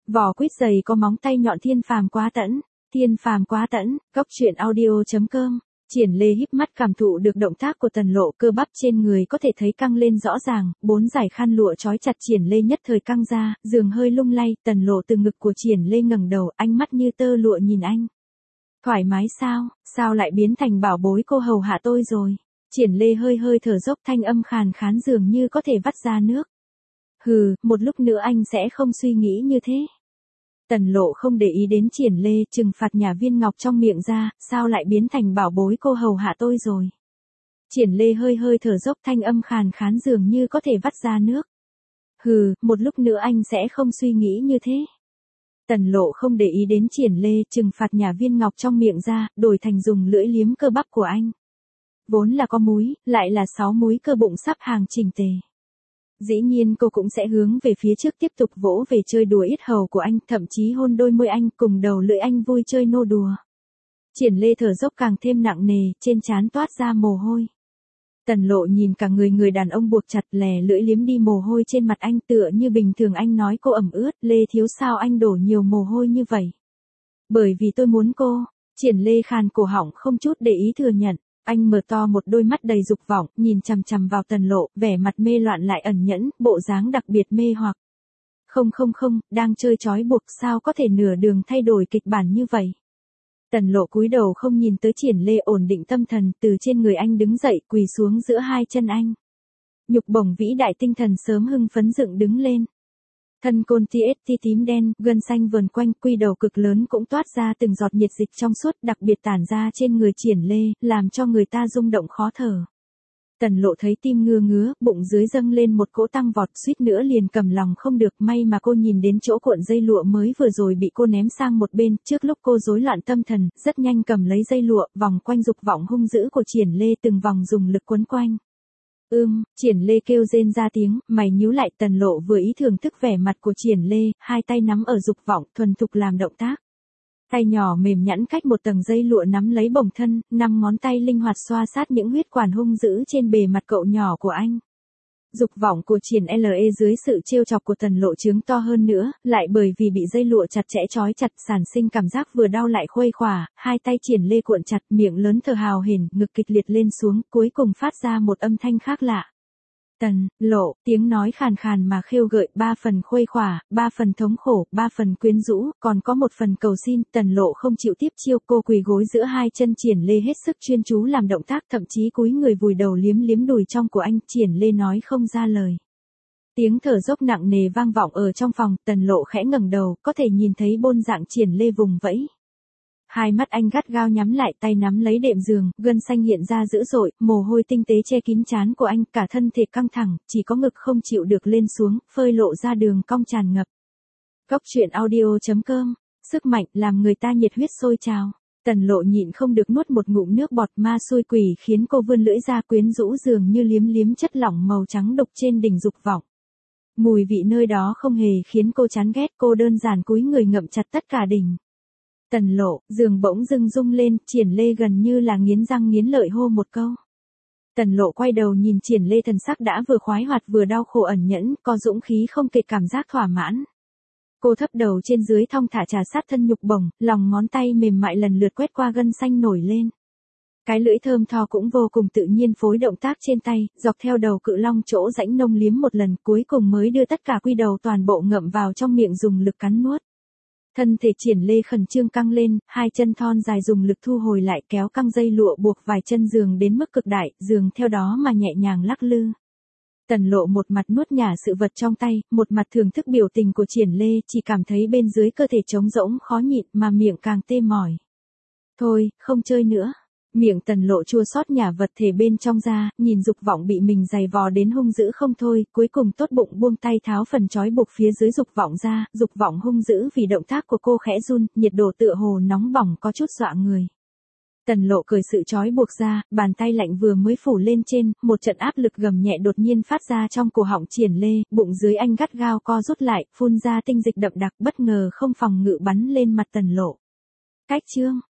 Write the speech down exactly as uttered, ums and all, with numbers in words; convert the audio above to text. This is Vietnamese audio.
Vỏ quýt dày có móng tay nhọn thiên phàm quá tẫn, thiên phàm quá tẫn, góc truyện audio chấm com. Triển Lê híp mắt cảm thụ được động tác của Tần Lộ, cơ bắp trên người có thể thấy căng lên rõ ràng, bốn dải khăn lụa trói chặt Triển Lê nhất thời căng ra, giường hơi lung lay, Tần Lộ từ ngực của Triển Lê ngẩng đầu, ánh mắt như tơ lụa nhìn anh. Thoải mái sao, sao lại biến thành bảo bối cô hầu hạ tôi rồi? Triển Lê hơi hơi thở dốc, thanh âm khàn khàn dường như có thể vắt ra nước. Hừ, một lúc nữa anh sẽ không suy nghĩ như thế. Tần Lộ không để ý đến Triển Lê, trừng phạt nhả viên ngọc trong miệng ra, sao lại biến thành bảo bối cô hầu hạ tôi rồi? Triển Lê hơi hơi thở dốc, thanh âm khàn khàn dường như có thể vắt ra nước. Hừ, một lúc nữa anh sẽ không suy nghĩ như thế. Tần Lộ không để ý đến Triển Lê, trừng phạt nhả viên ngọc trong miệng ra, đổi thành dùng lưỡi liếm cơ bắp của anh. Vốn là có múi, lại là sáu múi cơ bụng sắp hàng chỉnh tề. Dĩ nhiên cô cũng sẽ hướng về phía trước tiếp tục vỗ về chơi đùa yết hầu của anh, thậm chí hôn đôi môi anh, cùng đầu lưỡi anh vui chơi nô đùa. Triển Lê thở dốc càng thêm nặng nề, trên trán toát ra mồ hôi. Tần Lộ nhìn cả người người đàn ông buộc chặt, lè lưỡi liếm đi mồ hôi trên mặt anh, tựa như bình thường anh nói cô ẩm ướt. Lê thiếu, sao anh đổ nhiều mồ hôi như vậy? Bởi vì tôi muốn cô. Triển Lê khàn cổ họng, không chút để ý thừa nhận. Anh mở to một đôi mắt đầy dục vọng, nhìn chằm chằm vào Tần Lộ, vẻ mặt mê loạn lại ẩn nhẫn, bộ dáng đặc biệt mê hoặc. Không không không, đang chơi trói buộc, sao có thể nửa đường thay đổi kịch bản như vậy? Tần Lộ cúi đầu không nhìn tới Triển Lê, ổn định tâm thần, từ trên người anh đứng dậy, quỳ xuống giữa hai chân anh. Nhục bổng vĩ đại, tinh thần sớm hưng phấn dựng đứng lên. Thân côn tê ét tê tím đen, gân xanh vờn quanh, quy đầu cực lớn cũng toát ra từng giọt nhiệt dịch trong suốt, đặc biệt tản ra trên người Triển Lê, làm cho người ta rung động khó thở. Tần Lộ thấy tim ngứa ngứa, bụng dưới dâng lên một cỗ tăng vọt, suýt nữa liền cầm lòng không được, may mà cô nhìn đến chỗ cuộn dây lụa mới vừa rồi bị cô ném sang một bên, trước lúc cô rối loạn tâm thần, rất nhanh cầm lấy dây lụa, vòng quanh dục vọng hung dữ của Triển Lê, từng vòng dùng lực quấn quanh. Ưm, Triển Lê kêu rên ra tiếng, mày nhíu lại. Tần Lộ vừa ý thưởng thức vẻ mặt của Triển Lê, hai tay nắm ở dục vọng, thuần thục làm động tác. Tay nhỏ mềm nhẵn cách một tầng dây lụa nắm lấy bổng thân, năm ngón tay linh hoạt xoa sát những huyết quản hung dữ trên bề mặt cậu nhỏ của anh. Dục vọng của Triển Lê dưới sự trêu chọc của Tần Lộ trướng to hơn nữa, lại bởi vì bị dây lụa chặt chẽ trói chặt, sản sinh cảm giác vừa đau lại khuây khỏa, hai tay Triển Lê cuộn chặt, miệng lớn thở hào hển, ngực kịch liệt lên xuống, cuối cùng phát ra một âm thanh khác lạ. Tần Lộ, tiếng nói khàn khàn mà khêu gợi, ba phần khuây khỏa, ba phần thống khổ, ba phần quyến rũ, còn có một phần cầu xin. Tần Lộ không chịu tiếp chiêu, cô quỳ gối giữa hai chân Triển Lê hết sức chuyên chú làm động tác, thậm chí cúi người vùi đầu liếm liếm đùi trong của anh. Triển Lê nói không ra lời. Tiếng thở dốc nặng nề vang vọng ở trong phòng, Tần Lộ khẽ ngẩng đầu, có thể nhìn thấy bôn dạng Triển Lê vùng vẫy. Hai mắt anh gắt gao nhắm lại, tay nắm lấy đệm giường, gân xanh hiện ra dữ dội, mồ hôi tinh tế che kín trán của anh, cả thân thể căng thẳng, chỉ có ngực không chịu được lên xuống, phơi lộ ra đường cong tràn ngập. Góc truyện audio chấm com, sức mạnh làm người ta nhiệt huyết sôi trào. Tần Lộ nhịn không được nuốt một ngụm nước bọt, ma xui quỷ khiến cô vươn lưỡi ra, quyến rũ dường như liếm liếm chất lỏng màu trắng đục trên đỉnh dục vọng. Mùi vị nơi đó không hề khiến cô chán ghét, cô đơn giản cúi người ngậm chặt tất cả đỉnh. Tần Lộ, giường bỗng dưng rung lên, Triển Lê gần như là nghiến răng nghiến lợi hô một câu. Tần Lộ quay đầu nhìn Triển Lê, thần sắc đã vừa khoái hoạt vừa đau khổ ẩn nhẫn, có dũng khí không kể cảm giác thỏa mãn. Cô thấp đầu trên dưới thong thả trà sát thân nhục bổng, lòng ngón tay mềm mại lần lượt quét qua gân xanh nổi lên. Cái lưỡi thơm tho cũng vô cùng tự nhiên phối động tác trên tay, dọc theo đầu cự long chỗ rãnh nông liếm một lần, cuối cùng mới đưa tất cả quy đầu toàn bộ ngậm vào trong miệng dùng lực cắn nuốt. Thân thể Triển Lê khẩn trương căng lên, hai chân thon dài dùng lực thu hồi lại, kéo căng dây lụa buộc vài chân giường đến mức cực đại, giường theo đó mà nhẹ nhàng lắc lư. Tần Lộ một mặt nuốt nhả sự vật trong tay, một mặt thưởng thức biểu tình của Triển Lê, chỉ cảm thấy bên dưới cơ thể trống rỗng khó nhịn mà miệng càng tê mỏi. Thôi, không chơi nữa. Miệng Tần Lộ chua xót nhả vật thể bên trong ra, nhìn dục vọng bị mình giày vò đến hung dữ không thôi, cuối cùng tốt bụng buông tay tháo phần trói buộc phía dưới dục vọng ra, dục vọng hung dữ vì động tác của cô khẽ run, nhiệt độ tựa hồ nóng bỏng có chút dọa người. Tần Lộ cởi sự trói buộc ra, bàn tay lạnh vừa mới phủ lên trên, một trận áp lực gầm nhẹ đột nhiên phát ra trong cổ họng Triển Lê, bụng dưới anh gắt gao co rút lại, phun ra tinh dịch đậm đặc, bất ngờ không phòng ngự bắn lên mặt Tần Lộ. Cách chương